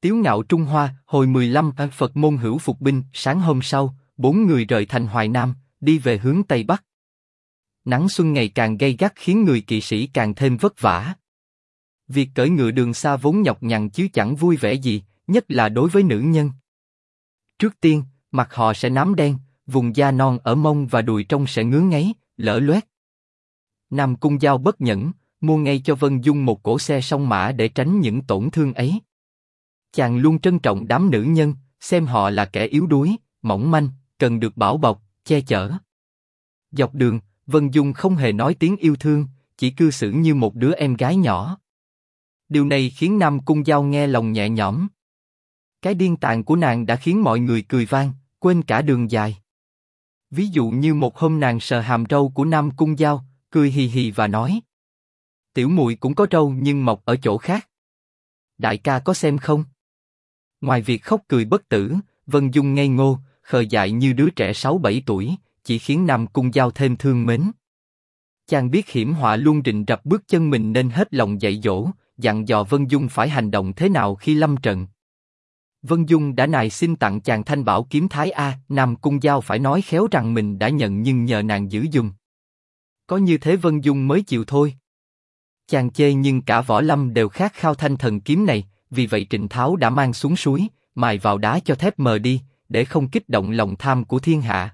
Tiếu ngạo Trung Hoa, hồi 15 Phật môn hữu phục binh. Sáng hôm sau, 4 người rời thành Hoài Nam, đi về hướng Tây Bắc. Nắng xuân ngày càng gay gắt khiến người kỵ sĩ càng thêm vất vả. Việc cưỡi ngựa đường xa vốn nhọc nhằn chứ chẳng vui vẻ gì, nhất là đối với nữ nhân. Trước tiên, mặt họ sẽ nám đen, vùng da non ở mông và đùi trông sẽ ngứa ngáy, lở loét. Nam Cung Giao bất nhẫn, mua ngay cho Vân Dung một cỗ xe song mã để tránh những tổn thương ấy. Chàng luôn trân trọng đám nữ nhân, xem họ là kẻ yếu đuối, mỏng manh, cần được bảo bọc, che chở. Dọc đường, Vân Dung không hề nói tiếng yêu thương, chỉ cư xử như một đứa em gái nhỏ. Điều này khiến Nam Cung Giao nghe lòng nhẹ nhõm. Cái điên tàn của nàng đã khiến mọi người cười vang, quên cả đường dài. Ví dụ như một hôm nàng sờ hàm râu của Nam Cung Giao, cười hì hì và nói: tiểu muội cũng có râu nhưng mọc ở chỗ khác. Đại ca có xem không? Ngoài việc khóc cười bất tử, Vân Dung ngây ngô, khờ dại như đứa trẻ 6-7 tuổi, chỉ khiến Nam Cung Giao thêm thương mến. Chàng biết hiểm họa luôn rình rập bước chân mình nên hết lòng dạy dỗ, dặn dò Vân Dung phải hành động thế nào khi lâm trận. Vân Dung đã nài xin tặng chàng thanh bảo kiếm Thái A, Nam Cung Giao phải nói khéo rằng mình đã nhận nhưng nhờ nàng giữ dùm. Có như thế Vân Dung mới chịu thôi. Chàng chê nhưng cả võ lâm đều khát khao thanh thần kiếm này, vì vậy Trịnh Tháo đã mang xuống suối, mài vào đá cho thép mờ đi, để không kích động lòng tham của thiên hạ.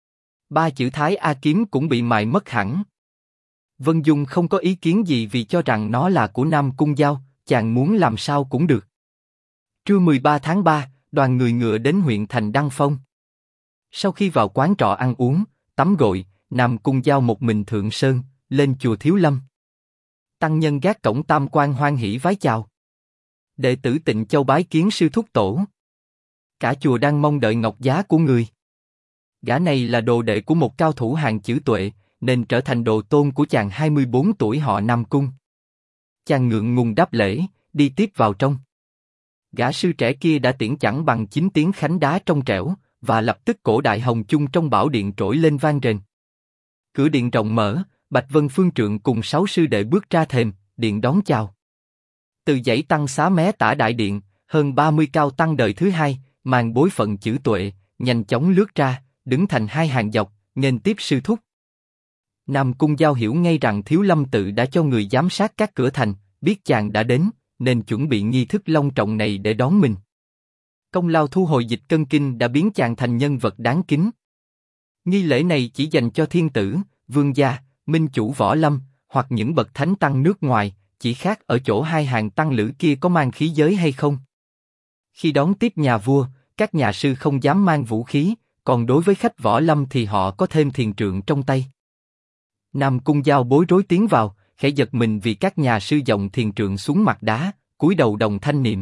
3 chữ Thái A kiếm cũng bị mài mất hẳn. Vân Dung không có ý kiến gì vì cho rằng nó là của Nam Cung Giao, chàng muốn làm sao cũng được. Trưa 13 tháng 3, đoàn người ngựa đến huyện thành Đăng Phong. Sau khi vào quán trọ ăn uống, tắm gội, Nam Cung Giao một mình thượng sơn, lên chùa Thiếu Lâm. Tăng nhân gác cổng Tam Quan hoan hỉ vái chào. Đệ tử Tịnh Châu bái kiến sư thúc tổ. Cả chùa đang mong đợi ngọc giá của người. Gã này là đồ đệ của một cao thủ hàng chữ Tuệ, nên trở thành đồ tôn của chàng 24 tuổi họ Nam Cung. Chàng ngượng ngùng đáp lễ, đi tiếp vào trong. Gã sư trẻ kia đã tiễn chẳng bằng 9 tiếng khánh đá trong trẻo, và lập tức cổ đại hồng chung trong bảo điện trỗi lên vang rền. Cửa điện rộng mở, Bạch Vân Phương Trượng cùng 6 sư đệ bước ra thềm, điện đón chào. Từ dãy tăng xá mé tả đại điện, hơn 30 cao tăng đời thứ hai, mang bối phận chữ Tuệ, nhanh chóng lướt ra, đứng thành 2 hàng dọc, nghênh tiếp sư thúc. Nam Cung Giao hiểu ngay rằng Thiếu Lâm tự đã cho người giám sát các cửa thành, biết chàng đã đến, nên chuẩn bị nghi thức long trọng này để đón mình. Công lao thu hồi Dịch Cân Kinh đã biến chàng thành nhân vật đáng kính. Nghi lễ này chỉ dành cho thiên tử, vương gia, minh chủ võ lâm, hoặc những bậc thánh tăng nước ngoài, chỉ khác ở chỗ 2 hàng tăng lữ kia có mang khí giới hay không. Khi đón tiếp nhà vua, các nhà sư không dám mang vũ khí, còn đối với khách võ lâm thì họ có thêm thiền trượng trong tay. Nam Cung Giao bối rối tiến vào, khẽ giật mình vì các nhà sư dòng thiền trượng xuống mặt đá, cúi đầu đồng thanh niệm: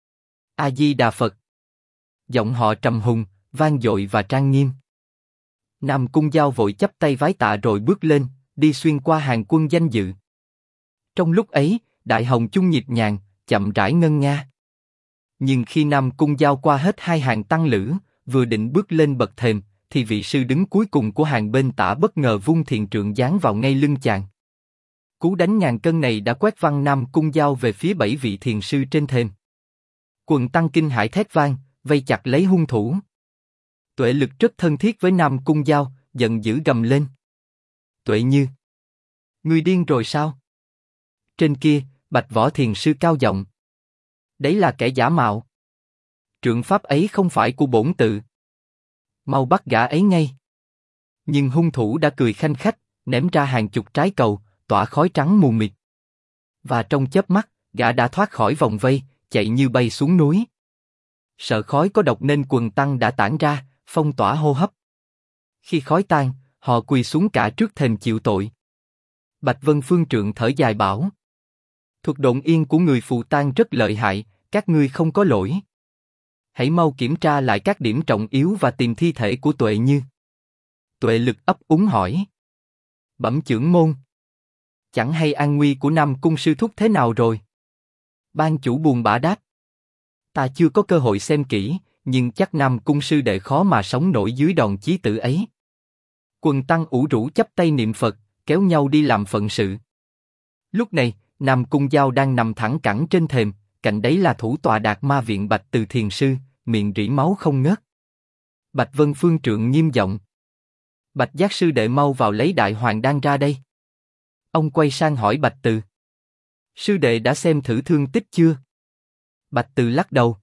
A Di Đà Phật. Giọng họ trầm hùng, vang dội và trang nghiêm. Nam Cung Giao vội chắp tay vái tạ rồi bước lên, đi xuyên qua hàng quân danh dự. Trong lúc ấy, đại hồng chung nhịp nhàng, chậm rãi ngân nga. Nhưng khi Nam Cung Giao qua hết 2 hàng tăng lữ, vừa định bước lên bậc thềm, thì vị sư đứng cuối cùng của hàng bên tả bất ngờ vung thiền trượng giáng vào ngay lưng chàng. Cú đánh ngàn cân này đã quét văng Nam Cung Giao về phía 7 vị thiền sư trên thềm. Quần tăng kinh hãi thét vang, vây chặt lấy hung thủ. Tuệ Lực rất thân thiết với Nam Cung Giao, giận dữ gầm lên: Tuệ Như, ngươi điên rồi sao? Trên kia, Bạch Võ thiền sư cao giọng: đấy là kẻ giả mạo. Trượng pháp ấy không phải của bổn tự. Mau bắt gã ấy ngay. Nhưng hung thủ đã cười khanh khách, ném ra hàng chục trái cầu, tỏa khói trắng mù mịt. Và trong chớp mắt, gã đã thoát khỏi vòng vây, chạy như bay xuống núi. Sợ khói có độc nên quần tăng đã tản ra, phong tỏa hô hấp. Khi khói tan, họ quỳ xuống cả trước thềm chịu tội. Bạch Vân Phương Trượng thở dài bảo: thuật độn yên của người phù tang rất lợi hại, các ngươi không có lỗi. Hãy mau kiểm tra lại các điểm trọng yếu và tìm thi thể của Tuệ Như. Tuệ Lực ấp úng hỏi: bẩm chưởng môn, chẳng hay an nguy của Nam Cung sư thúc thế nào rồi? Ban chủ buồn bã đáp: ta chưa có cơ hội xem kỹ, nhưng chắc Nam Cung sư đệ khó mà sống nổi dưới đòn chí tử ấy. Quần tăng ủ rũ chắp tay niệm Phật, kéo nhau đi làm phận sự. Lúc này, Nam Cung Giao đang nằm thẳng cẳng trên thềm, cạnh đấy là thủ tọa Đạt Ma Viện Bạch Từ Thiền Sư, miệng rỉ máu không ngớt. Bạch Vân Phương Trượng nghiêm giọng. Bạch Giác sư đệ mau vào lấy Đại Hoàng Đan ra đây. Ông quay sang hỏi Bạch Từ. Sư đệ đã xem thử thương tích chưa? Bạch Từ lắc đầu.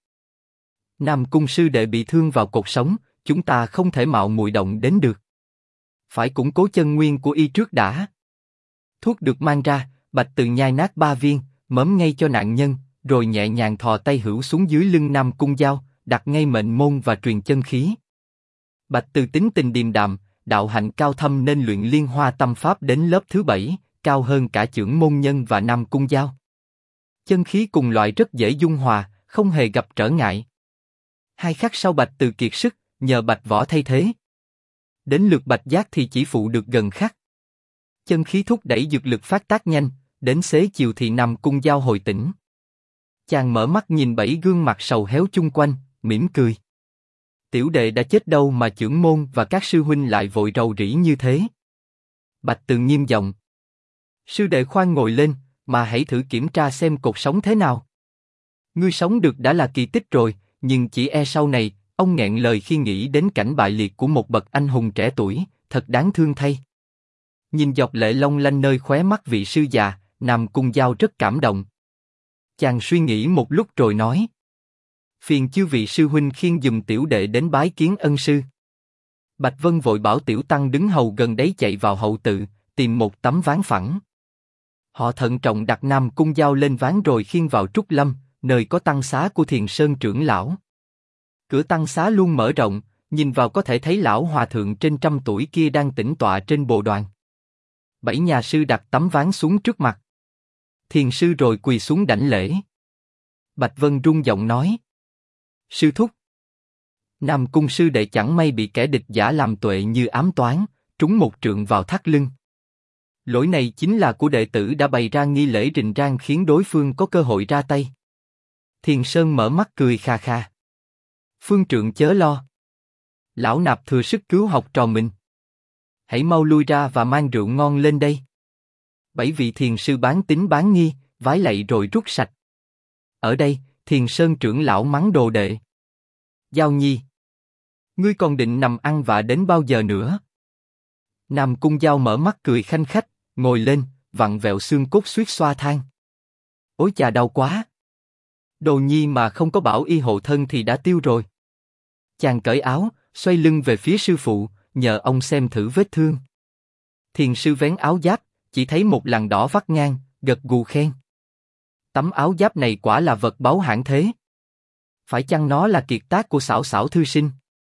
Nam Cung sư đệ bị thương vào cột sống, chúng ta không thể mạo muội động đến được. Phải củng cố chân nguyên của y trước đã. Thuốc được mang ra, Bạch Từ nhai nát 3 viên, mớm ngay cho nạn nhân, rồi nhẹ nhàng thò tay hữu xuống dưới lưng Nam Cung Giao, đặt ngay mệnh môn và truyền chân khí. Bạch Từ tính tình điềm đạm, đạo hạnh cao thâm nên luyện Liên Hoa Tâm Pháp đến lớp thứ 7, cao hơn cả Chưởng Môn Nhân và Nam Cung Giao. Chân khí cùng loại rất dễ dung hòa, không hề gặp trở ngại. 2 khắc sau Bạch Từ kiệt sức, nhờ Bạch Võ thay thế. Đến lượt Bạch Giác thì chỉ phụ được gần khắc. Chân khí thúc đẩy dược lực phát tác nhanh, đến xế chiều thì Nam Cung Giao hồi tỉnh. Chàng mở mắt nhìn 7 gương mặt sầu héo chung quanh, mỉm cười. Tiểu đệ đã chết đâu mà Chưởng Môn và các sư huynh lại vội rầu rĩ như thế. Bạch Từ nghiêm giọng. Sư đệ khoan ngồi lên, mà hãy thử kiểm tra xem cột sống thế nào. Ngươi sống được đã là kỳ tích rồi, nhưng chỉ e sau này, ông nghẹn lời khi nghĩ đến cảnh bại liệt của một bậc anh hùng trẻ tuổi, thật đáng thương thay. Nhìn giọt lệ long lanh nơi khóe mắt vị sư già, Nam Cung Giao rất cảm động. Chàng suy nghĩ một lúc rồi nói. Phiền chư vị sư huynh khiêng giùm tiểu đệ đến bái kiến ân sư. Bạch Vân vội bảo tiểu tăng đứng hầu gần đấy chạy vào hậu tự, tìm một tấm ván phẳng. Họ thận trọng đặt Nam Cung Giao lên ván rồi khiêng vào Trúc Lâm, nơi có tăng xá của Thiền Sơn trưởng lão. Cửa tăng xá luôn mở rộng, nhìn vào có thể thấy lão hòa thượng trên 100 tuổi kia đang tĩnh tọa trên bồ đoàn. 7 nhà sư đặt tấm ván xuống trước mặt. Thiền sư rồi quỳ xuống đảnh lễ. Bạch Vân rung giọng nói. Sư thúc. Nam Cung sư đệ chẳng may bị kẻ địch giả làm tuệ như ám toán, trúng một trượng vào thắt lưng. Lỗi này chính là của đệ tử đã bày ra nghi lễ rình rang khiến đối phương có cơ hội ra tay. Thiền Sơn mở mắt cười kha kha. Phương trượng chớ lo. Lão nạp thừa sức cứu học trò mình. Hãy mau lui ra và mang rượu ngon lên đây. 7 vị thiền sư bán tín bán nghi, vái lạy rồi rút sạch. Ở đây, Thiền Sơn trưởng lão mắng đồ đệ. Giao Nhi, ngươi còn định nằm ăn vạ đến bao giờ nữa? Nam Cung Giao mở mắt cười khanh khách, ngồi lên, vặn vẹo xương cốt suýt xoa than. Ôi chà đau quá. Đồ Nhi mà không có bảo y hộ thân thì đã tiêu rồi. Chàng cởi áo, xoay lưng về phía sư phụ, nhờ ông xem thử vết thương. Thiền sư vén áo giáp, chỉ thấy một lằn đỏ vắt ngang, gật gù khen. Tấm áo giáp này quả là vật báu hạng thế. Phải chăng nó là kiệt tác của Xảo Xảo thư sinh?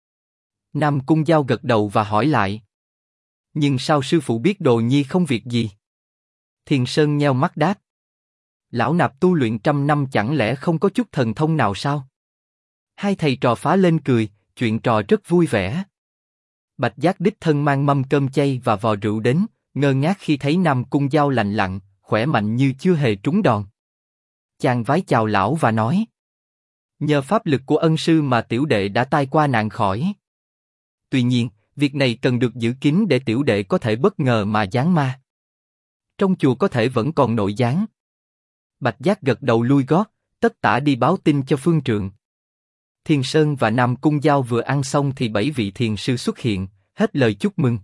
Nam Cung Giao gật đầu và hỏi lại. Nhưng sao sư phụ biết Đồ Nhi không việc gì? Thiền Sơn nheo mắt đáp. Lão nạp tu luyện 100 năm chẳng lẽ không có chút thần thông nào sao? Hai thầy trò phá lên cười, chuyện trò rất vui vẻ. Bạch Giác đích thân mang mâm cơm chay và vò rượu đến, ngơ ngác khi thấy Nam Cung Giao lành lặn, khỏe mạnh như chưa hề trúng đòn. Chàng vái chào lão và nói. Nhờ pháp lực của ân sư mà tiểu đệ đã tai qua nạn khỏi. Tuy nhiên, việc này cần được giữ kín để tiểu đệ có thể bất ngờ mà giáng ma. Trong chùa có thể vẫn còn nội gián. Bạch Giác gật đầu lui gót, tất tả đi báo tin cho phương trượng. Thiền Sơn và Nam Cung Giao vừa ăn xong thì 7 vị thiền sư xuất hiện, hết lời chúc mừng.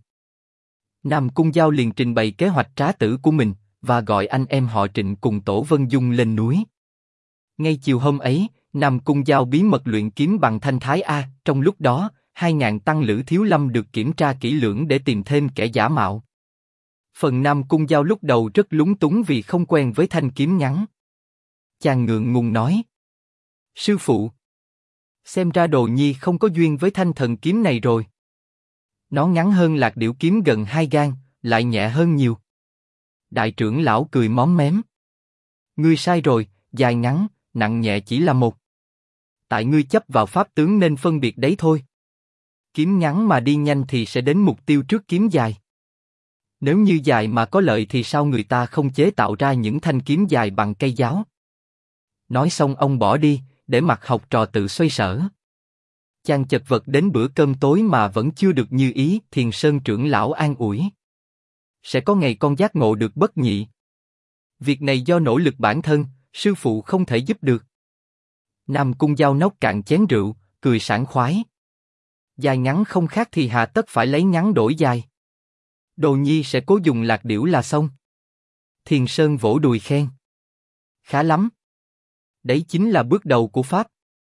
Nam Cung Giao liền trình bày kế hoạch trá tử của mình, và gọi anh em họ Trịnh cùng Tổ Vân Dung lên núi. Ngay chiều hôm ấy, Nam Cung Giao bí mật luyện kiếm bằng thanh thái A, trong lúc đó, 2.000 tăng lữ Thiếu Lâm được kiểm tra kỹ lưỡng để tìm thêm kẻ giả mạo. Phần Nam Cung Giao lúc đầu rất lúng túng vì không quen với thanh kiếm ngắn. Chàng ngượng ngùng nói. Sư phụ, xem ra Đồ Nhi không có duyên với thanh thần kiếm này rồi. Nó ngắn hơn Lạc Điểu kiếm gần 2 gang, lại nhẹ hơn nhiều. Đại trưởng lão cười móm mém. Ngươi sai rồi, dài ngắn, nặng nhẹ chỉ là một. Tại ngươi chấp vào pháp tướng nên phân biệt đấy thôi. Kiếm ngắn mà đi nhanh thì sẽ đến mục tiêu trước kiếm dài. Nếu như dài mà có lợi thì sao người ta không chế tạo ra những thanh kiếm dài bằng cây giáo? Nói xong ông bỏ đi, để mặc học trò tự xoay sở. Chàng chật vật đến bữa cơm tối mà vẫn chưa được như ý, Thiền Sơn trưởng lão an ủi. Sẽ có ngày con giác ngộ được bất nhị. Việc này do nỗ lực bản thân, sư phụ không thể giúp được. Nam Cung Giao nốc cạn chén rượu, cười sảng khoái. Dài ngắn không khác thì hà tất phải lấy ngắn đổi dài. Đồ nhi sẽ cố dùng lạc điểu là xong. Thiền Sơn vỗ đùi khen. Khá lắm. Đấy chính là bước đầu của Pháp.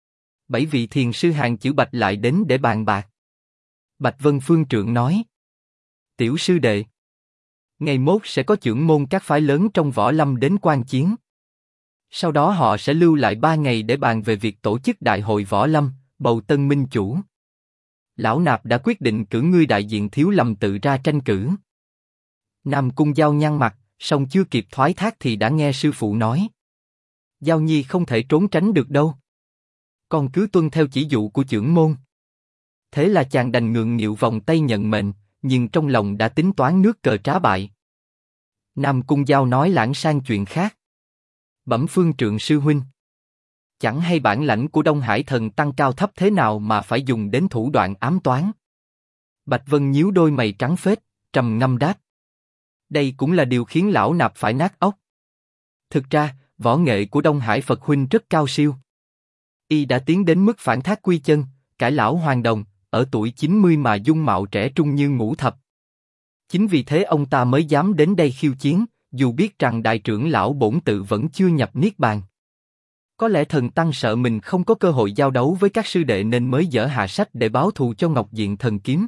7 vị thiền sư hàng chữ Bạch lại đến để bàn bạc. Bạch Vân Phương Trượng nói. Tiểu sư đệ. Ngày mốt sẽ có chưởng môn các phái lớn trong võ lâm đến quan chiến. Sau đó họ sẽ lưu lại 3 ngày để bàn về việc tổ chức đại hội võ lâm, bầu tân minh chủ. Lão Nạp đã quyết định cử ngươi đại diện Thiếu Lâm tự ra tranh cử. Nam Cung Giao nhăn mặt, song chưa kịp thoái thác thì đã nghe sư phụ nói. Giao nhi không thể trốn tránh được đâu. Con cứ tuân theo chỉ dụ của chưởng môn. Thế là chàng đành ngượng nghịu vòng tay nhận mệnh, nhưng trong lòng đã tính toán nước cờ trá bại. Nam Cung Giao nói lãng sang chuyện khác. Bẩm Phương Trượng sư huynh. Chẳng hay bản lãnh của Đông Hải Thần Tăng cao thấp thế nào mà phải dùng đến thủ đoạn ám toán. Bạch Vân nhíu đôi mày trắng phết, trầm ngâm đáp. Đây cũng là điều khiến lão Nạp phải nát óc. Thực ra, võ nghệ của Đông Hải Phật huynh rất cao siêu. Y đã tiến đến mức phản thác quy chân, cải lão hoàn đồng, ở tuổi 90 mà dung mạo trẻ trung như Ngũ Thập. Chính vì thế ông ta mới dám đến đây khiêu chiến, dù biết rằng đại trưởng lão bổn tự vẫn chưa nhập niết bàn. Có lẽ Thần Tăng sợ mình không có cơ hội giao đấu với các sư đệ nên mới dở hạ sách để báo thù cho Ngọc Diện Thần Kiếm.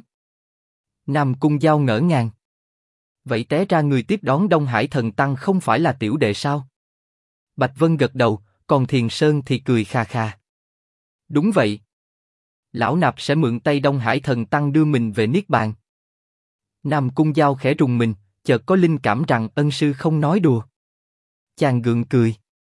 Nam Cung Giao ngỡ ngàng. Vậy té ra người tiếp đón Đông Hải Thần Tăng không phải là tiểu đệ sao? Bạch Vân gật đầu, còn Thiền Sơn thì cười kha kha. Đúng vậy. Lão Nạp sẽ mượn tay Đông Hải Thần Tăng đưa mình về niết bàn. Nam Cung Giao khẽ rùng mình, chợt có linh cảm rằng ân sư không nói đùa. Chàng gượng cười.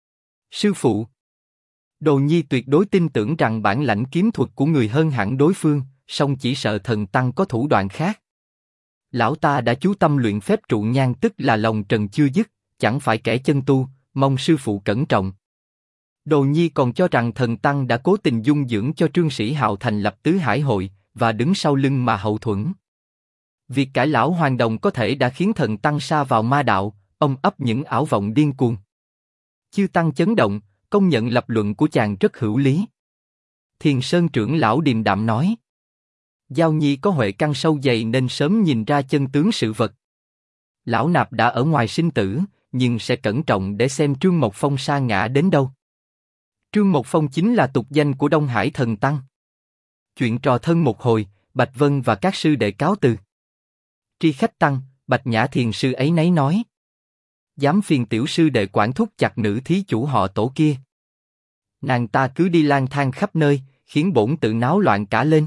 Sư phụ. Đồ nhi tuyệt đối tin tưởng rằng bản lãnh kiếm thuật của người hơn hẳn đối phương, song chỉ sợ Thần Tăng có thủ đoạn khác. Lão ta đã chú tâm luyện phép trụ nhang tức là lòng trần chưa dứt, chẳng phải kẻ chân tu, mong sư phụ cẩn trọng. Đồ nhi còn cho rằng Thần Tăng đã cố tình dung dưỡng cho Trương Sĩ Hạo thành lập Tứ Hải Hội và đứng sau lưng mà hậu thuẫn. Việc cải lão hoàn đồng có thể đã khiến Thần Tăng sa vào ma đạo, ông ấp những ảo vọng điên cuồng. Chư Tăng chấn động, công nhận lập luận của chàng rất hữu lý. Thiền Sơn trưởng lão điềm đạm nói. Giao nhi có huệ căn sâu dày nên sớm nhìn ra chân tướng sự vật. Lão Nạp đã ở ngoài sinh tử, nhưng sẽ cẩn trọng để xem Trương Mộc Phong sa ngã đến đâu. Trương Mộc Phong chính là tục danh của Đông Hải Thần Tăng. Chuyện trò thân một hồi, Bạch Vân và các sư đệ cáo từ. Tri khách tăng, Bạch Nhã thiền sư ấy nấy nói. Dám phiền tiểu sư đệ quản thúc chặt nữ thí chủ họ Tổ kia. Nàng ta cứ đi lang thang khắp nơi, khiến bổn tự náo loạn cả lên.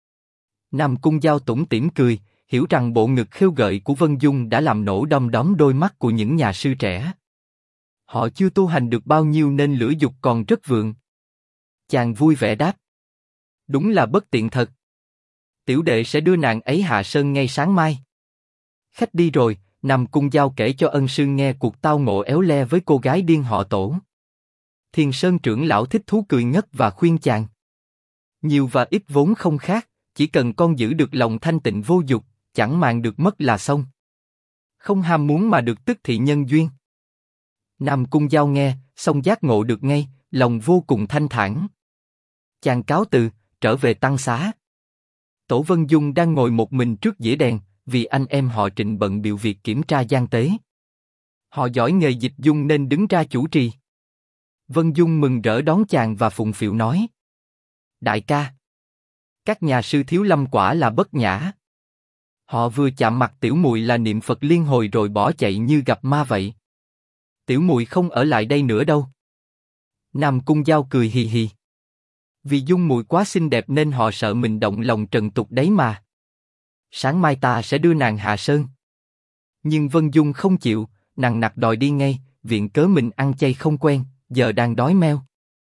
Nam Cung Giao tủm tỉm cười, hiểu rằng bộ ngực khêu gợi của Vân Dung đã làm nổ đom đóm đôi mắt của những nhà sư trẻ. Họ chưa tu hành được bao nhiêu nên lửa dục còn rất vượng. Chàng vui vẻ đáp. Đúng là bất tiện thật. Tiểu đệ sẽ đưa nàng ấy hạ sơn ngay sáng mai. Khách đi rồi, Nam Cung Giao kể cho ân sư nghe cuộc tao ngộ éo le với cô gái điên họ Tổ. Thiền Sơn trưởng lão thích thú cười ngất và khuyên chàng. Nhiều và ít vốn không khác, chỉ cần con giữ được lòng thanh tịnh vô dục, chẳng màng được mất là xong. Không ham muốn mà được tức thị nhân duyên. Nam Cung Giao nghe, xong giác ngộ được ngay, lòng vô cùng thanh thản. Chàng cáo từ, trở về tăng xá. Tổ Vân Dung đang ngồi một mình trước dĩa đèn, vì anh em họ Trịnh bận bịu việc kiểm tra gian tế. Họ giỏi nghề dịch dung nên đứng ra chủ trì. Vân Dung mừng rỡ đón chàng và phụng phịu nói. Đại ca, các nhà sư Thiếu Lâm quả là bất nhã. Họ vừa chạm mặt tiểu muội là niệm Phật liên hồi rồi bỏ chạy như gặp ma vậy. Tiểu muội không ở lại đây nữa đâu. Nam Cung Giao cười hì hì. Vì Dung muội quá xinh đẹp nên họ sợ mình động lòng trần tục đấy mà. Sáng mai ta sẽ đưa nàng hạ sơn. Nhưng Vân Dung không chịu, nàng nặc đòi đi ngay, viện cớ mình ăn chay không quen, giờ đang đói meo.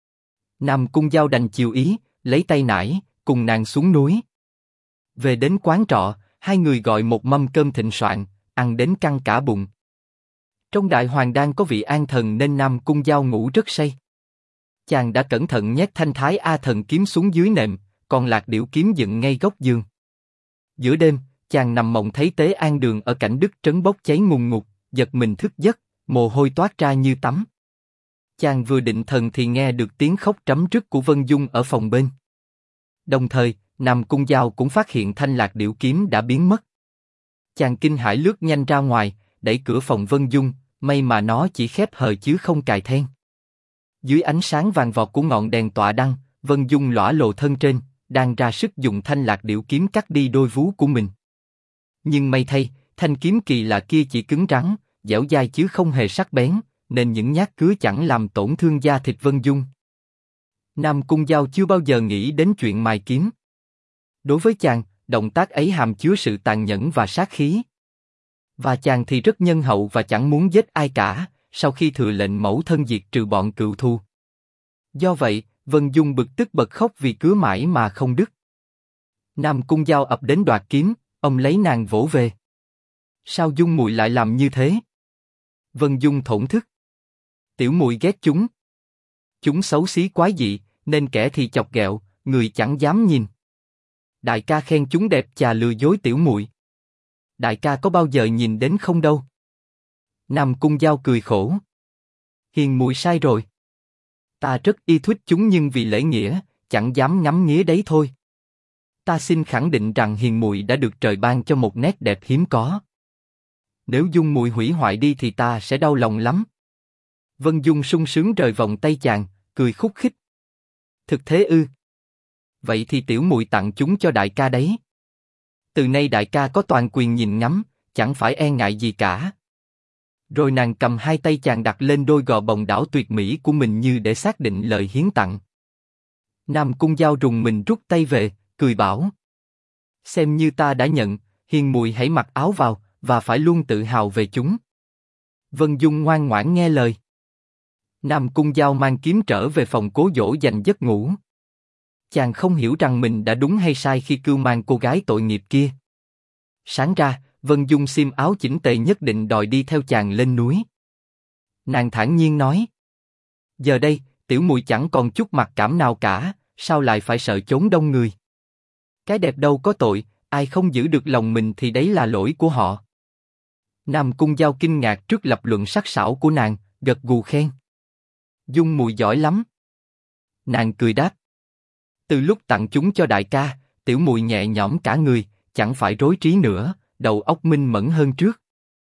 Nam Cung Giao đành chiều ý, lấy tay nải, cùng nàng xuống núi. Về đến quán trọ, hai người gọi một mâm cơm thịnh soạn, ăn đến căng cả bụng. Trong đại hoàng đang có vị an thần nên Nam Cung Giao ngủ rất say. Chàng đã cẩn thận nhét thanh thái A thần kiếm xuống dưới nệm, còn lạc điểu kiếm dựng ngay góc giường. Giữa đêm, chàng nằm mộng thấy Tế An Đường ở cảnh Đức Trấn bốc cháy ngùn ngụt, giật mình thức giấc, mồ hôi toát ra như tắm. Chàng vừa định thần thì nghe được tiếng khóc trắm rứt của Vân Dung ở phòng bên. Đồng thời, Nam Cung Giao cũng phát hiện thanh lạc điểu kiếm đã biến mất. Chàng kinh hãi lướt nhanh ra ngoài, đẩy cửa phòng Vân Dung, may mà nó chỉ khép hờ chứ không cài then. Dưới ánh sáng vàng vọt của ngọn đèn tọa đăng, Vân Dung lõa lồ thân trên, đang ra sức dùng thanh lạc điểu kiếm cắt đi đôi vú của mình. Nhưng may thay, thanh kiếm kỳ lạ kia chỉ cứng rắn, dẻo dai chứ không hề sắc bén, nên những nhát cứa chẳng làm tổn thương da thịt Vân Dung. Nam Cung Giao chưa bao giờ nghĩ đến chuyện mài kiếm. Đối với chàng, động tác ấy hàm chứa sự tàn nhẫn và sát khí. Và chàng thì rất nhân hậu và chẳng muốn giết ai cả, sau khi thừa lệnh mẫu thân diệt trừ bọn cựu thù. Do vậy, Vân Dung bực tức bật khóc vì cứa mãi mà không đứt. Nam Cung Giao ập đến đoạt kiếm, ông lấy nàng vỗ về. Sao Dung muội lại làm như thế? Vân Dung thổn thức. Tiểu muội ghét chúng. Chúng xấu xí quái dị, nên kẻ thì chọc ghẹo, người chẳng dám nhìn. Đại ca khen chúng đẹp chà lừa dối tiểu muội. Đại ca có bao giờ nhìn đến không đâu. Nam Cung Giao cười khổ. Hiền muội sai rồi. Ta rất y thích chúng nhưng vì lễ nghĩa, chẳng dám ngắm nghía đấy thôi. Ta xin khẳng định rằng hiền muội đã được trời ban cho một nét đẹp hiếm có. Nếu Dung muội hủy hoại đi thì ta sẽ đau lòng lắm. Vân Dung sung sướng rời vòng tay chàng, cười khúc khích. Thực thế ư? Vậy thì tiểu muội tặng chúng cho đại ca đấy. Từ nay đại ca có toàn quyền nhìn ngắm, chẳng phải e ngại gì cả. Rồi nàng cầm hai tay chàng đặt lên đôi gò bồng đảo tuyệt mỹ của mình như để xác định lời hiến tặng. Nam Cung Giao rùng mình rút tay về, cười bảo: xem như ta đã nhận, hiền muội hãy mặc áo vào, và phải luôn tự hào về chúng. Vân Dung ngoan ngoãn nghe lời. Nam Cung Giao mang kiếm trở về phòng cố dỗ dành giấc ngủ. Chàng không hiểu rằng mình đã đúng hay sai khi cưu mang cô gái tội nghiệp kia. Sáng ra, Vân Dung xiêm áo chỉnh tề nhất định đòi đi theo chàng lên núi. Nàng thản nhiên nói: giờ đây, tiểu muội chẳng còn chút mặc cảm nào cả, sao lại phải sợ chốn đông người? Cái đẹp đâu có tội, ai không giữ được lòng mình thì đấy là lỗi của họ. Nam Cung Giao kinh ngạc trước lập luận sắc sảo của nàng, gật gù khen: Dung muội giỏi lắm. Nàng cười đáp: từ lúc tặng chúng cho đại ca, tiểu muội nhẹ nhõm cả người, chẳng phải rối trí nữa, đầu óc minh mẫn hơn trước.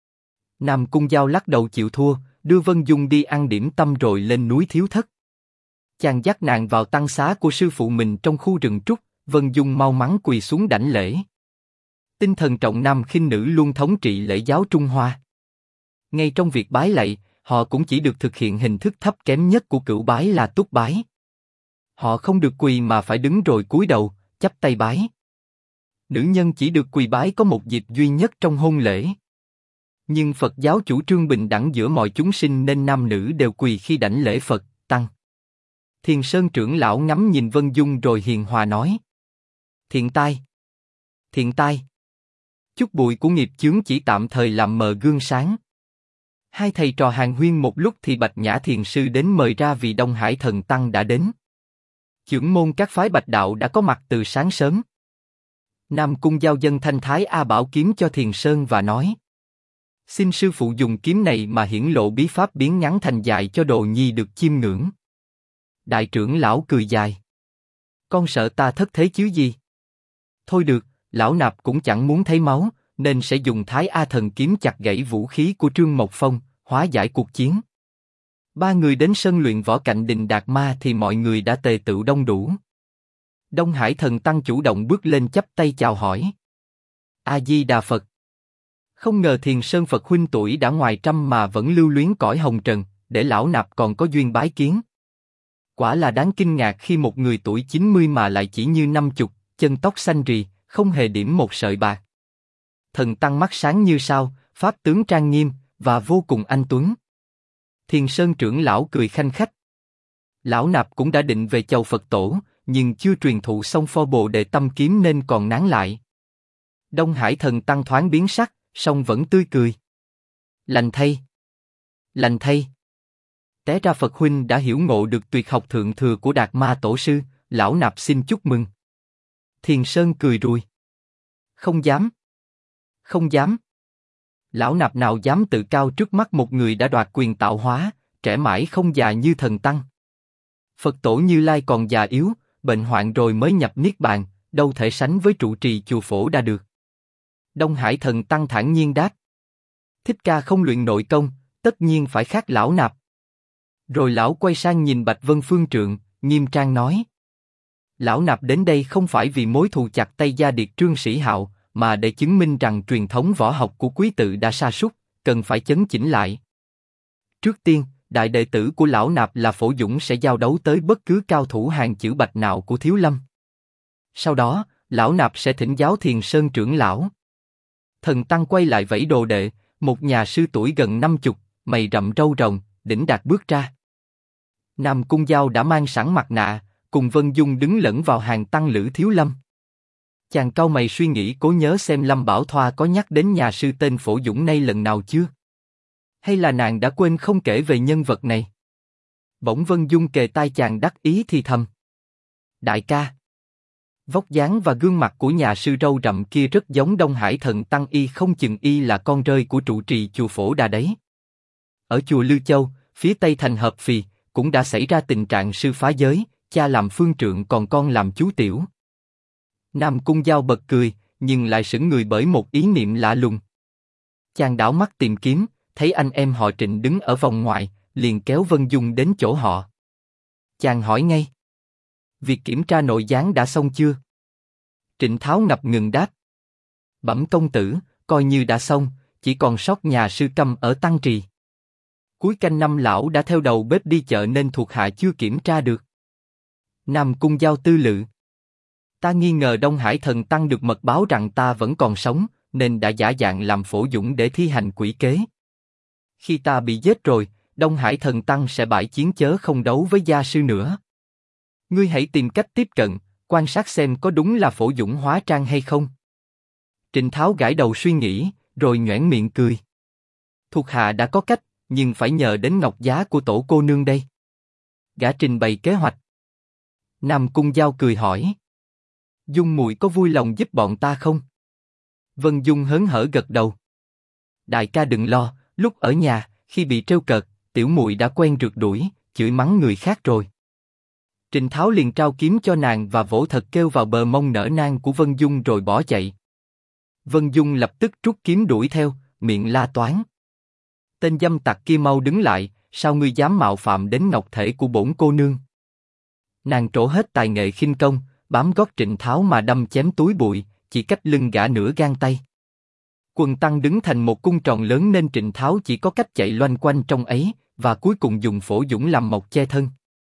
Nam Cung Giao lắc đầu chịu thua, đưa Vân Dung đi ăn điểm tâm rồi lên núi Thiếu Thất. Chàng dắt nàng vào tăng xá của sư phụ mình trong khu rừng trúc, Vân Dung mau mắn quỳ xuống đảnh lễ. Tinh thần trọng nam khinh nữ luôn thống trị lễ giáo Trung Hoa. Ngay trong việc bái lạy, họ cũng chỉ được thực hiện hình thức thấp kém nhất của cửu bái là túc bái. Họ không được quỳ mà phải đứng rồi cúi đầu, chắp tay bái. Nữ nhân chỉ được quỳ bái có một dịp duy nhất trong hôn lễ. Nhưng Phật giáo chủ trương bình đẳng giữa mọi chúng sinh nên nam nữ đều quỳ khi đảnh lễ Phật, Tăng. Thiền Sơn trưởng lão ngắm nhìn Vân Dung rồi hiền hòa nói: thiện tai, thiện tai. Chút bụi của nghiệp chướng chỉ tạm thời làm mờ gương sáng. Hai thầy trò hàn huyên một lúc thì Bạch Nhã Thiền Sư đến mời ra vì Đông Hải Thần Tăng đã đến. Chưởng môn các phái Bạch Đạo đã có mặt từ sáng sớm. Nam Cung Giao dân thanh thái A Bảo kiếm cho Thiền Sơn và nói: xin sư phụ dùng kiếm này mà hiển lộ bí pháp biến ngắn thành dài cho đồ nhi được chiêm ngưỡng. Đại trưởng lão cười dài: con sợ ta thất thế chứ gì? Thôi được, lão nạp cũng chẳng muốn thấy máu, nên sẽ dùng Thái A Thần kiếm chặt gãy vũ khí của Trương Mộc Phong, hóa giải cuộc chiến. Ba người đến sân luyện võ cạnh đình Đạt Ma thì mọi người đã tề tựu đông đủ. Đông Hải Thần Tăng chủ động bước lên chắp tay chào hỏi: A Di Đà Phật. Không ngờ Thiền Sơn Phật huynh tuổi đã ngoài trăm mà vẫn lưu luyến cõi hồng trần, để lão nạp còn có duyên bái kiến. Quả là đáng kinh ngạc khi một người tuổi 90 mà lại chỉ như 50, chân tóc xanh rì, không hề điểm một sợi bạc. Thần Tăng mắt sáng như sao, pháp tướng trang nghiêm và vô cùng anh tuấn. Thiền Sơn trưởng lão cười khanh khách: lão nạp cũng đã định về chầu Phật tổ, nhưng chưa truyền thụ xong Pho Bồ Đề Tâm kiếm nên còn nán lại. Đông Hải Thần Tăng thoáng biến sắc, song vẫn tươi cười: lành thay, lành thay. Té ra Phật huynh đã hiểu ngộ được tuyệt học thượng thừa của Đạt Ma tổ sư, lão nạp xin chúc mừng. Thiền Sơn cười rùi: không dám, không dám. Lão nạp nào dám tự cao trước mắt một người đã đoạt quyền tạo hóa, trẻ mãi không già như thần tăng. Phật tổ Như Lai còn già yếu, bệnh hoạn rồi mới nhập niết bàn, đâu thể sánh với trụ trì chùa Phổ Đà được. Đông Hải Thần Tăng thản nhiên đáp. Thích Ca không luyện nội công, tất nhiên phải khác lão nạp. Rồi lão quay sang nhìn Bạch Vân Phương Trượng, nghiêm trang nói. Lão nạp đến đây không phải vì mối thù chặt tay gia điệt Trương Sĩ Hạo, mà để chứng minh rằng truyền thống võ học của quý tự đã sa sút, cần phải chấn chỉnh lại. Trước tiên, đại đệ tử của lão nạp là Phổ Dũng sẽ giao đấu tới bất cứ cao thủ hàng chữ bạch nào của Thiếu Lâm. Sau đó, lão nạp sẽ thỉnh giáo Thiền Sơn trưởng lão. Thần Tăng quay lại vẫy đồ đệ, một nhà sư tuổi gần 50, mày rậm râu rồng, đỉnh đạt bước ra. Nam Cung Giao đã mang sẵn mặt nạ, cùng Vân Dung đứng lẫn vào hàng tăng lữ Thiếu Lâm. Chàng cau mày suy nghĩ cố nhớ xem Lâm Bảo Thoa có nhắc đến nhà sư tên Phổ Dũng nay lần nào chưa? Hay là nàng đã quên không kể về nhân vật này? Bỗng Vân Dung kề tai chàng đắc ý thì thầm. Đại ca. Vóc dáng và gương mặt của nhà sư râu rậm kia rất giống Đông Hải Thần Tăng, y không chừng y là con rơi của trụ trì chùa Phổ Đà đấy. Ở chùa Lư Châu, phía tây thành Hợp Phì, cũng đã xảy ra tình trạng sư phá giới, cha làm phương trượng còn con làm chú tiểu. Nam Cung Giao bật cười, nhưng lại sững người bởi một ý niệm lạ lùng. Chàng đảo mắt tìm kiếm, thấy anh em họ Trịnh đứng ở vòng ngoài, liền kéo Vân Dung đến chỗ họ. Chàng hỏi ngay. Việc kiểm tra nội gián đã xong chưa? Trịnh Tháo ngập ngừng đáp. Bẩm công tử, coi như đã xong, chỉ còn sót nhà sư Câm ở Tăng Trì. Cuối canh năm lão đã theo đầu bếp đi chợ nên thuộc hạ chưa kiểm tra được. Nam Cung Giao tư lự. Ta nghi ngờ Đông Hải Thần Tăng được mật báo rằng ta vẫn còn sống, nên đã giả dạng làm Phổ Dũng để thi hành quỷ kế. Khi ta bị giết rồi, Đông Hải Thần Tăng sẽ bãi chiến chớ không đấu với gia sư nữa. Ngươi hãy tìm cách tiếp cận, quan sát xem có đúng là Phổ Dũng hóa trang hay không. Trịnh Tháo gãi đầu suy nghĩ, rồi nhoẻn miệng cười. Thuộc hạ đã có cách, nhưng phải nhờ đến ngọc giá của tổ cô nương đây. Gã trình bày kế hoạch. Nam Cung Giao cười hỏi. Dung muội có vui lòng giúp bọn ta không? Vân Dung hớn hở gật đầu. Đại ca đừng lo, lúc ở nhà, khi bị trêu cợt, tiểu muội đã quen rượt đuổi, chửi mắng người khác rồi. Trịnh Tháo liền trao kiếm cho nàng và vỗ thật kêu vào bờ mông nở nang của Vân Dung rồi bỏ chạy. Vân Dung lập tức rút kiếm đuổi theo, miệng la toáng. Tên dâm tặc kia mau đứng lại, sao ngươi dám mạo phạm đến ngọc thể của bổn cô nương? Nàng trổ hết tài nghệ khinh công, bám gót Trịnh Tháo mà đâm chém túi bụi, chỉ cách lưng gã nửa gang tay. Quần tăng đứng thành một cung tròn lớn nên Trịnh Tháo chỉ có cách chạy loanh quanh trong ấy, và cuối cùng dùng Phổ Dũng làm mộc che thân.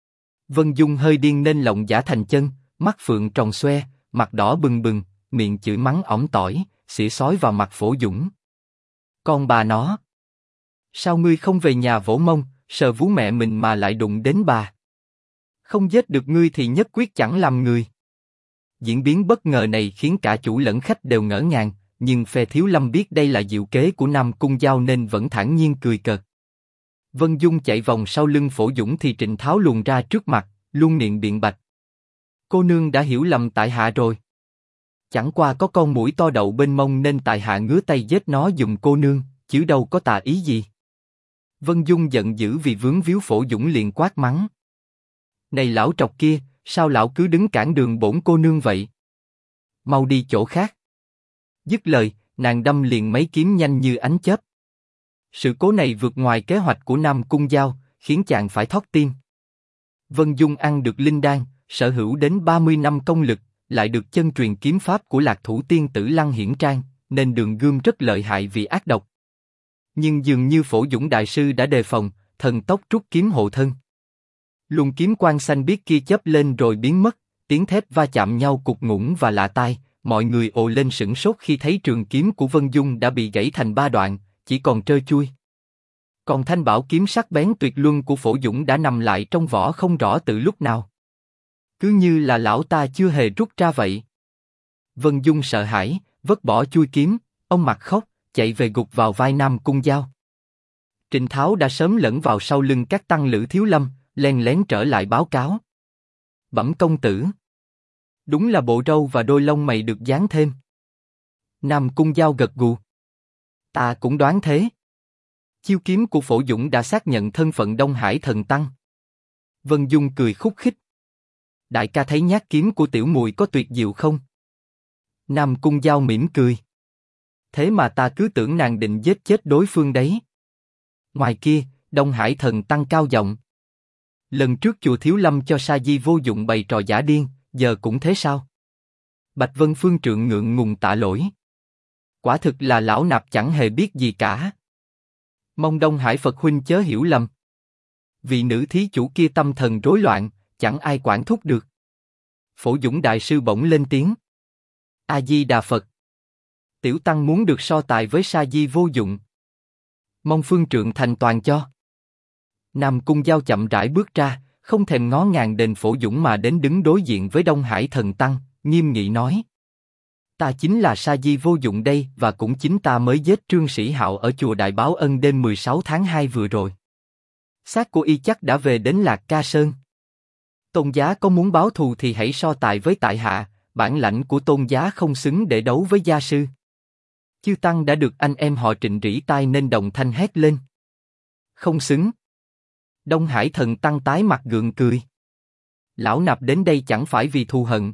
Vân Dung hơi điên nên lộng giả thành chân, mắt phượng tròn xoe, mặt đỏ bừng bừng, miệng chửi mắng ỏm tỏi, xỉa xói vào mặt Phổ Dũng. Con bà nó! Sao ngươi không về nhà vỗ mông, sờ vú mẹ mình mà lại đụng đến bà? Không giết được ngươi thì nhất quyết chẳng làm người. Diễn biến bất ngờ này khiến cả chủ lẫn khách đều ngỡ ngàng, nhưng phe Thiếu Lâm biết đây là diệu kế của Nam Cung Giao nên vẫn thản nhiên cười cợt. Vân Dung chạy vòng sau lưng Phổ Dũng thì Trịnh Tháo luồn ra trước mặt, luôn miệng biện bạch. Cô nương đã hiểu lầm tại hạ rồi. Chẳng qua có con muỗi to đậu bên mông nên tại hạ ngứa tay giết nó giùm cô nương, chứ đâu có tà ý gì. Vân Dung giận dữ vì vướng víu Phổ Dũng liền quát mắng. Này lão trọc kia, sao lão cứ đứng cản đường bổn cô nương vậy? Mau đi chỗ khác. Dứt lời, nàng đâm liền mấy kiếm nhanh như ánh chớp. Sự cố này vượt ngoài kế hoạch của Nam Cung Giao, khiến chàng phải thót tim. Vân Dung ăn được linh đan, sở hữu đến 30 năm công lực, lại được chân truyền kiếm pháp của Lạc Thủ Tiên Tử Lăng Hiển Trang, nên đường gươm rất lợi hại vì ác độc. Nhưng dường như Phổ Dũng đại sư đã đề phòng, thần tốc rút kiếm hộ thân. Luồng kiếm quang xanh biếc kia chớp lên rồi biến mất, tiếng thép va chạm nhau cục ngủng và lạ tai, mọi người ồ lên sửng sốt khi thấy trường kiếm của Vân Dung đã bị gãy thành 3 đoạn, chỉ còn trơ chui. Còn thanh bảo kiếm sắc bén tuyệt luân của Phổ Dũng đã nằm lại trong vỏ không rõ từ lúc nào. Cứ như là lão ta chưa hề rút ra vậy. Vân Dung sợ hãi, vứt bỏ chui kiếm, ông mặt khóc, chạy về gục vào vai Nam Cung Giao. Trịnh Tháo đã sớm lẫn vào sau lưng các tăng lữ Thiếu Lâm, len lén trở lại báo cáo. Bẩm công tử. Đúng là bộ râu và đôi lông mày được dán thêm. Nam Cung Giao gật gù. Ta cũng đoán thế. Chiêu kiếm của Phổ Dũng đã xác nhận thân phận Đông Hải Thần Tăng. Vân Dung cười khúc khích. Đại ca thấy nhát kiếm của tiểu muội có tuyệt diệu không? Nam Cung Giao mỉm cười. Thế mà ta cứ tưởng nàng định giết chết đối phương đấy. Ngoài kia, Đông Hải Thần Tăng cao giọng. Lần trước chùa Thiếu Lâm cho Sa Di Vô Dụng bày trò giả điên, giờ cũng thế sao? Bạch Vân Phương trượng ngượng ngùng tạ lỗi. Quả thực là lão nạp chẳng hề biết gì cả. Mong Đông Hải Phật huynh chớ hiểu lầm. Vị nữ thí chủ kia tâm thần rối loạn, chẳng ai quản thúc được. Phổ Dũng đại sư bỗng lên tiếng. A Di Đà Phật. Tiểu tăng muốn được so tài với Sa Di Vô Dụng. Mong phương trượng thành toàn cho. Nam Cung Giao chậm rãi bước ra, không thèm ngó ngàng đền Phổ Dũng mà đến đứng đối diện với Đông Hải Thần Tăng, nghiêm nghị nói. Ta chính là Sa Di Vô Dụng đây, và cũng chính ta mới giết Trương Sĩ Hạo ở chùa Đại Báo Ân đêm 16 tháng 2 vừa rồi. Xác của y chắc đã về đến Lạc Ca Sơn. Tôn giá có muốn báo thù thì hãy so tài với tại hạ, bản lãnh của tôn giá không xứng để đấu với gia sư. Chư tăng đã được anh em họ Trịnh rỉ tai nên đồng thanh hét lên. Không xứng. Đông Hải Thần Tăng tái mặt gượng cười. Lão nạp đến đây chẳng phải vì thù hận.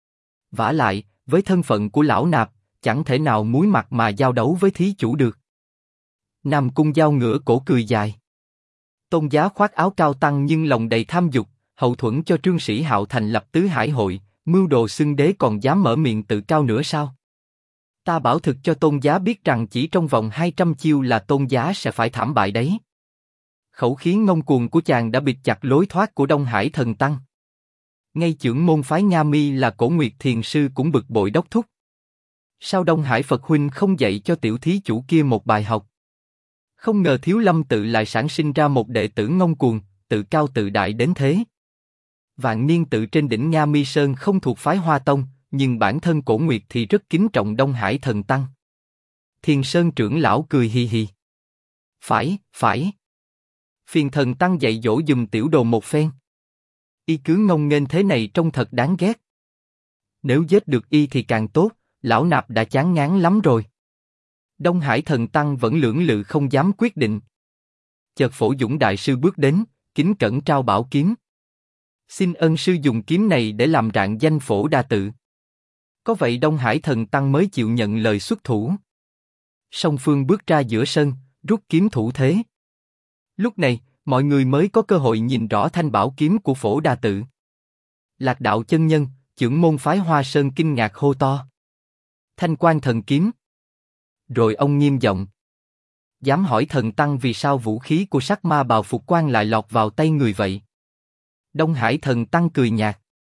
Vả lại, với thân phận của lão nạp, chẳng thể nào muối mặt mà giao đấu với thí chủ được. Nam Cung Giao ngửa cổ cười dài. Tôn giá khoác áo cao tăng nhưng lòng đầy tham dục, hậu thuẫn cho Trương Sĩ Hạo thành lập tứ hải hội, mưu đồ xưng đế còn dám mở miệng tự cao nữa sao? Ta bảo thực cho tôn giá biết rằng chỉ trong vòng 200 chiêu là tôn giá sẽ phải thảm bại đấy. Khẩu khí ngông cuồng của chàng đã bịt chặt lối thoát của Đông Hải Thần Tăng. Ngay chưởng môn phái Nga Mi là Cổ Nguyệt Thiền Sư cũng bực bội đốc thúc. Sao Đông Hải Phật huynh không dạy cho tiểu thí chủ kia một bài học? Không ngờ Thiếu Lâm tự lại sản sinh ra một đệ tử ngông cuồng, tự cao tự đại đến thế. Vạn Niên tự trên đỉnh Nga Mi Sơn không thuộc phái Hoa Tông, nhưng bản thân Cổ Nguyệt thì rất kính trọng Đông Hải Thần Tăng. Thiền Sơn trưởng lão cười hì hì. Phải. Phiền Thần Tăng dạy dỗ giùm tiểu đồ một phen. Y cứ ngông nghênh thế này trông thật đáng ghét. Nếu giết được y thì càng tốt, lão nạp đã chán ngán lắm rồi. Đông Hải Thần Tăng vẫn lưỡng lự không dám quyết định. Chợt Phổ Dũng đại sư bước đến, kính cẩn trao bảo kiếm. Xin ân sư dùng kiếm này để làm rạng danh Phổ Đa Tự. Có vậy Đông Hải Thần Tăng mới chịu nhận lời xuất thủ. Song phương bước ra giữa sân, rút kiếm thủ thế. Lúc này, mọi người mới có cơ hội nhìn rõ thanh bảo kiếm của Phổ Đa Tự. Lạc đạo chân nhân, trưởng môn phái Hoa Sơn kinh ngạc hô to. Thanh quan thần kiếm. Rồi ông nghiêm giọng. Dám hỏi Thần Tăng vì sao vũ khí của Sắc Ma Bào Phục Quan lại lọt vào tay người vậy? Đông Hải Thần Tăng cười nhạt.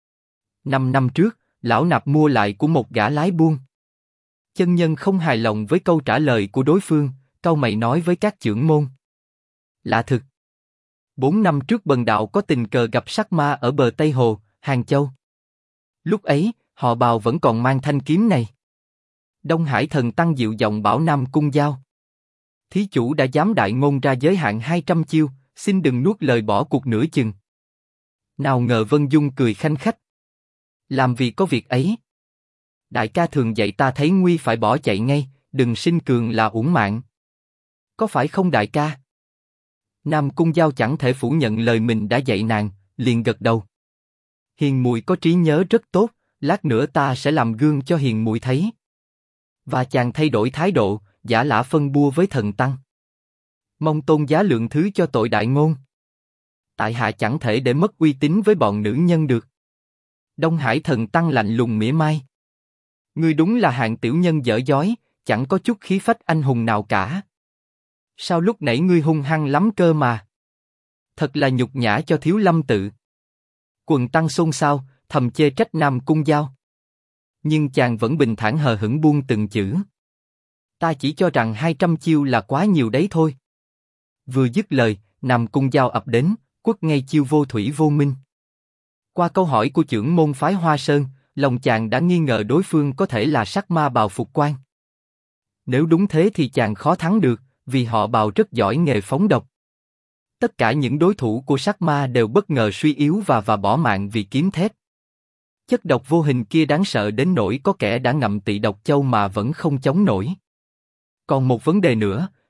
5 năm trước, lão nạp mua lại của một gã lái buôn. Chân nhân không hài lòng với câu trả lời của đối phương, cau mày nói với các trưởng môn. Lạ thực. 4 năm trước bần đạo có tình cờ gặp Sắc Ma ở bờ Tây Hồ, Hàng Châu. Lúc ấy, họ Bào vẫn còn mang thanh kiếm này. Đông Hải Thần Tăng dịu giọng bảo Nam Cung Giao. Thí chủ đã dám đại ngôn ra giới hạn 200 chiêu, xin đừng nuốt lời bỏ cuộc nửa chừng. Nào ngờ Vân Dung cười khanh khách. Làm vì có việc ấy. Đại ca thường dạy ta thấy nguy phải bỏ chạy ngay, đừng sinh cường là uổng mạng. Có phải không đại ca? Nam Cung Giao chẳng thể phủ nhận lời mình đã dạy nàng, liền gật đầu. Hiền muội có trí nhớ rất tốt, lát nữa ta sẽ làm gương cho hiền muội thấy. Và chàng thay đổi thái độ, giả lả phân bua với Thần Tăng. Mong tôn giá lượng thứ cho tội đại ngôn. Tại hạ chẳng thể để mất uy tín với bọn nữ nhân được. Đông Hải Thần Tăng lạnh lùng mỉa mai. Ngươi đúng là hạng tiểu nhân dở dói, chẳng có chút khí phách anh hùng nào cả. Sao lúc nãy ngươi hung hăng lắm cơ mà? Thật là nhục nhã cho Thiếu Lâm tự. Quần tăng xôn xao, thầm chê trách Nam Cung Giao. Nhưng chàng vẫn bình thản hờ hững buông từng chữ. Ta chỉ cho rằng 200 chiêu là quá nhiều đấy thôi. Vừa dứt lời, Nam Cung Giao ập đến, quất ngay chiêu vô thủy vô minh. Qua câu hỏi của trưởng môn phái Hoa Sơn, lòng chàng đã nghi ngờ đối phương có thể là Sắc Ma Bào Phục Quan. Nếu đúng thế thì chàng khó thắng được, vì họ Bào rất giỏi nghề phóng độc. Tất cả những đối thủ của Sắc Ma đều bất ngờ suy yếu và bỏ mạng vì kiếm thép. Chất độc vô hình kia đáng sợ đến nỗi có kẻ đã ngậm Tị Độc Châu mà vẫn không chống nổi. Còn một vấn đề nữa,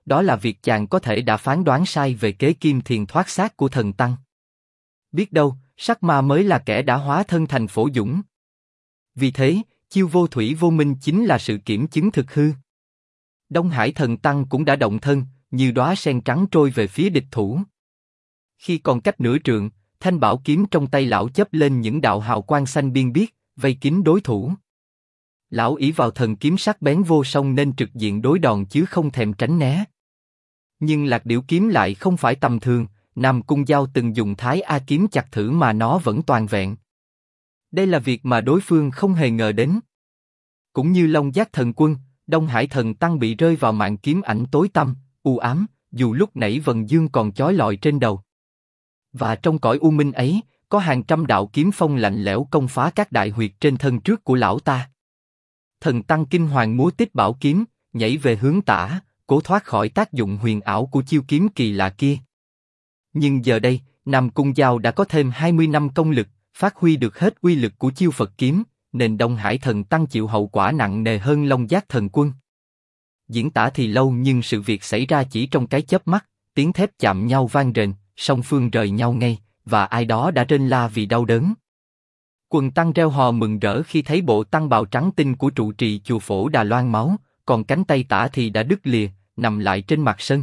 đó là việc chàng có thể đã phán đoán sai về kế kim thiền thoát xác của thần tăng. Biết đâu, sắc ma mới là kẻ đã hóa thân thành Phổ Dũng. Vì thế, chiêu vô thủy vô minh chính là sự kiểm chứng thực hư. Đông Hải thần tăng cũng đã động thân, như đóa sen trắng trôi về phía địch thủ. Khi còn cách nửa trượng, thanh bảo kiếm trong tay lão chớp lên những đạo hào quang xanh biên biếc, vây kín đối thủ. Lão ỷ vào thần kiếm sắc bén vô song nên trực diện đối đòn chứ không thèm tránh né. Nhưng lạc điểu kiếm lại không phải tầm thường, Nam Cung Giao từng dùng Thái A kiếm chặt thử mà nó vẫn toàn vẹn. Đây là việc mà đối phương không hề ngờ đến. Cũng như Long Giác Thần Quân, Đông Hải thần tăng bị rơi vào màn kiếm ảnh tối tăm, u ám, dù lúc nãy vầng dương còn chói lọi trên đầu. Và trong cõi u minh ấy, có hàng trăm đạo kiếm phong lạnh lẽo công phá các đại huyệt trên thân trước của lão ta. Thần tăng kinh hoàng múa tích bảo kiếm, nhảy về hướng tả, cố thoát khỏi tác dụng huyền ảo của chiêu kiếm kỳ lạ kia. Nhưng giờ đây, Nam Cung Giao đã có thêm 20 năm công lực, phát huy được hết uy lực của chiêu Phật kiếm, nên Đông Hải thần tăng chịu hậu quả nặng nề hơn Long Giác Thần Quân. Diễn tả thì lâu nhưng sự việc xảy ra chỉ trong cái chớp mắt, tiếng thép chạm nhau vang rền, song phương rời nhau ngay, và ai đó đã rên la vì đau đớn. Quần tăng reo hò mừng rỡ khi thấy bộ tăng bào trắng tinh của trụ trì chùa Phổ Đà loang máu, còn cánh tay tả thì đã đứt lìa, nằm lại trên mặt sân.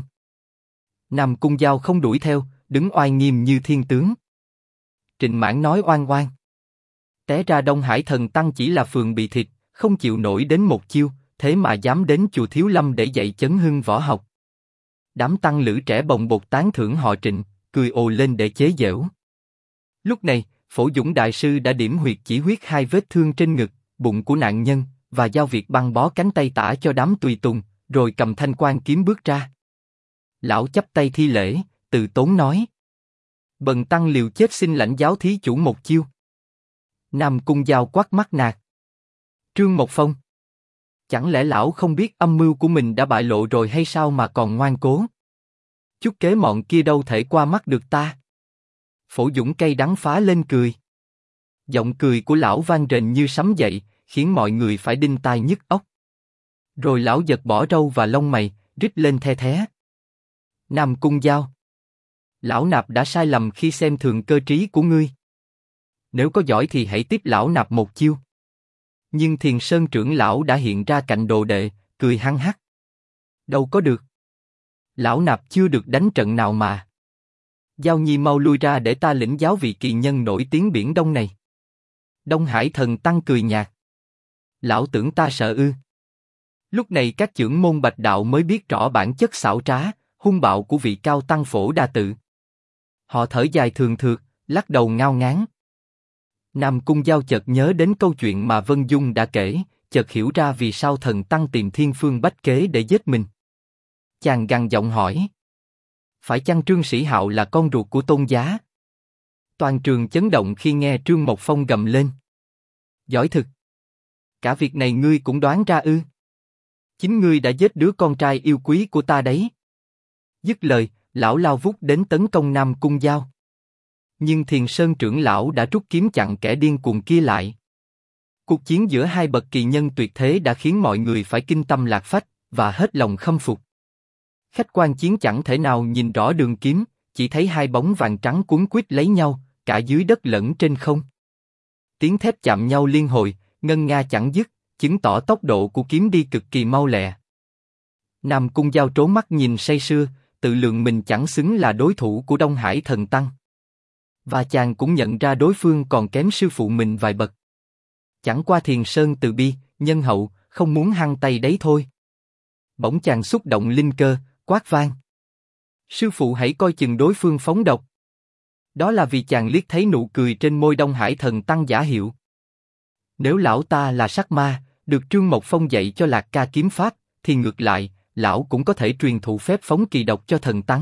Nam Cung Giao không đuổi theo, đứng oai nghiêm như thiên tướng. Trịnh Mãn nói oan oan. Té ra Đông Hải thần tăng chỉ là phường bị thịt, không chịu nổi đến một chiêu, thế mà dám đến chùa Thiếu Lâm để dạy chấn hưng võ học. Đám tăng lữ trẻ bồng bột tán thưởng họ Trịnh, cười ồ lên để chế giễu. Lúc này, Phổ Dũng đại sư đã điểm huyệt chỉ huyết 2 vết thương trên ngực, bụng của nạn nhân, và giao việc băng bó cánh tay tả cho đám tùy tùng, rồi cầm thanh quan kiếm bước ra. Lão chắp tay thi lễ, từ tốn nói: Bần tăng liều chết xin lãnh giáo thí chủ một chiêu. Nam Cung Giao quát mắt nạt: Trương Mộc Phong, chẳng lẽ lão không biết âm mưu của mình đã bại lộ rồi hay sao mà còn ngoan cố? Chút kế mọn kia đâu thể qua mắt được ta. Phổ Dũng cay đắng phá lên cười. Giọng cười của lão vang rền như sấm dậy, khiến mọi người phải đinh tai nhức óc. Rồi lão giật bỏ râu và lông mày, rít lên the thé. Nam Cung Giao, lão nạp đã sai lầm khi xem thường cơ trí của ngươi. Nếu có giỏi thì hãy tiếp lão nạp một chiêu. Nhưng Thiền Sơn trưởng lão đã hiện ra cạnh đồ đệ, cười hăng hắc. Đâu có được. Lão nạp chưa được đánh trận nào mà. Giao Nhi mau lui ra để ta lĩnh giáo vị kỳ nhân nổi tiếng biển Đông này. Đông Hải thần tăng cười nhạt. Lão tưởng ta sợ ư? Lúc này các chưởng môn Bạch Đạo mới biết rõ bản chất xảo trá, hung bạo của vị cao tăng Phổ Đa Tự. Họ thở dài thường thượt, lắc đầu ngao ngán. Nam Cung Giao chợt nhớ đến câu chuyện mà Vân Dung đã kể, chợt hiểu ra vì sao thần tăng tìm thiên phương bách kế để giết mình. Chàng gằn giọng hỏi: Phải chăng Trương Sĩ Hạo là con ruột của Tôn Giá? Toàn trường chấn động khi nghe Trương Mộc Phong gầm lên: Giỏi thực! Cả việc này ngươi cũng đoán ra ư? Chính ngươi đã giết đứa con trai yêu quý của ta đấy. Dứt lời, lão lao vút đến tấn công Nam Cung Giao. Nhưng Thiền Sơn trưởng lão đã rút kiếm chặn kẻ điên cuồng kia lại. Cuộc chiến giữa hai bậc kỳ nhân tuyệt thế đã khiến mọi người phải kinh tâm lạc phách và hết lòng khâm phục. Khách quan chiến chẳng thể nào nhìn rõ đường kiếm, chỉ thấy hai bóng vàng trắng cuốn quýt lấy nhau, cả dưới đất lẫn trên không. Tiếng thép chạm nhau liên hồi, ngân nga chẳng dứt, chứng tỏ tốc độ của kiếm đi cực kỳ mau lẹ. Nam Cung Giao trố mắt nhìn say sưa, tự lượng mình chẳng xứng là đối thủ của Đông Hải thần tăng. Và chàng cũng nhận ra đối phương còn kém sư phụ mình vài bậc. Chẳng qua Thiền Sơn từ bi, nhân hậu, không muốn hăng tay đấy thôi. Bỗng chàng xúc động linh cơ, quát vang: Sư phụ hãy coi chừng đối phương phóng độc. Đó là vì chàng liếc thấy nụ cười trên môi Đông Hải thần tăng giả hiệu. Nếu lão ta là sắc ma, được Trương Mộc Phong dạy cho Lạc Ca kiếm pháp, thì ngược lại, lão cũng có thể truyền thụ phép phóng kỳ độc cho thần tăng.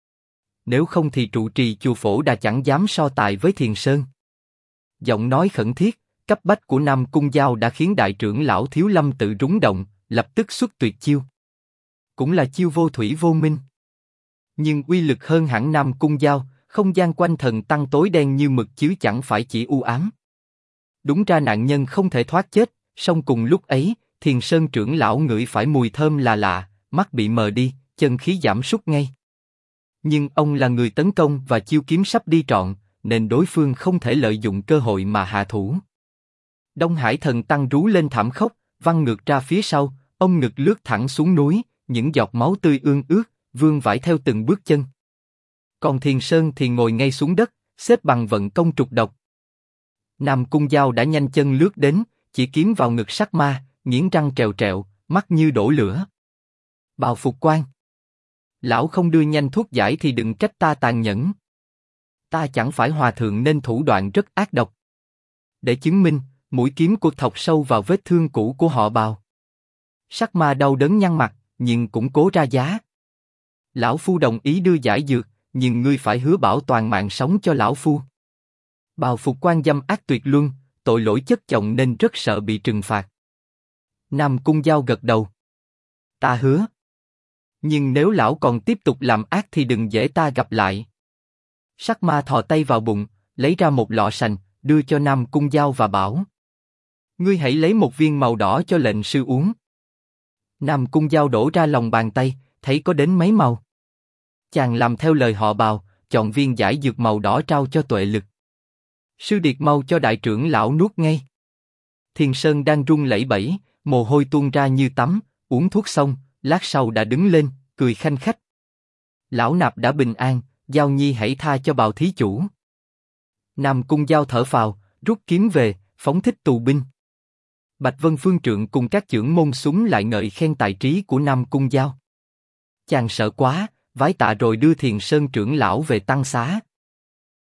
Nếu không thì trụ trì chùa Phổ Đà chẳng dám so tài với Thiền Sơn. Giọng nói khẩn thiết, cấp bách của Nam Cung Giao đã khiến đại trưởng lão Thiếu Lâm tự rúng động, lập tức xuất tuyệt chiêu. Cũng là chiêu vô thủy vô minh. Nhưng uy lực hơn hẳn Nam Cung Giao, không gian quanh thần tăng tối đen như mực chứ chẳng phải chỉ u ám. Đúng ra nạn nhân không thể thoát chết, song cùng lúc ấy, Thiền Sơn trưởng lão ngửi phải mùi thơm là lạ, mắt bị mờ đi, chân khí giảm sút ngay. Nhưng ông là người tấn công và chiêu kiếm sắp đi trọn, nên đối phương không thể lợi dụng cơ hội mà hạ thủ. Đông Hải Thần Tăng rú lên thảm khốc, văng ngược ra phía sau, ông ngực lướt thẳng xuống núi, những giọt máu tươi ương ướt, vương vãi theo từng bước chân. Còn Thiền Sơn thì ngồi ngay xuống đất, xếp bằng vận công trục độc. Nam Cung Dao đã nhanh chân lướt đến, chỉ kiếm vào ngực Sắc Ma, nghiến răng trèo trẹo, mắt như đổ lửa. Bào Phục Quan, lão không đưa nhanh thuốc giải thì đừng trách ta tàn nhẫn. Ta chẳng phải hòa thượng nên thủ đoạn rất ác độc. Để chứng minh, mũi kiếm của thọc sâu vào vết thương cũ của họ Bào. Sắc Ma đau đớn nhăn mặt, nhưng cũng cố ra giá. Lão Phu đồng ý đưa giải dược, nhưng ngươi phải hứa bảo toàn mạng sống cho lão Phu. Bào Phục Quan dâm ác tuyệt luân, tội lỗi chất chồng nên rất sợ bị trừng phạt. Nam Cung Dao gật đầu. Ta hứa. Nhưng nếu lão còn tiếp tục làm ác thì đừng dễ ta gặp lại. Sắc Ma thò tay vào bụng, lấy ra một lọ sành, đưa cho Nam Cung Dao và bảo: ngươi hãy lấy một viên màu đỏ cho lệnh sư uống. Nam Cung Dao đổ ra lòng bàn tay, thấy có đến mấy màu. Chàng làm theo lời họ Bào, chọn viên giải dược màu đỏ trao cho Tuệ Lực. Sư điệt mau cho đại trưởng lão nuốt ngay. Thiền Sơn đang run lẩy bẩy, mồ hôi tuôn ra như tắm, uống thuốc xong, lát sau đã đứng lên, cười khanh khách. Lão nạp đã bình an, Dao Nhi hãy tha cho Bào thí chủ. Nam Cung Dao thở phào, rút kiếm về, phóng thích tù binh. Bạch Vân Phương Trượng cùng các chưởng môn súng lại ngợi khen tài trí của Nam Cung Dao. Chàng sợ quá, vái tạ rồi đưa Thiền Sơn trưởng lão về tăng xá.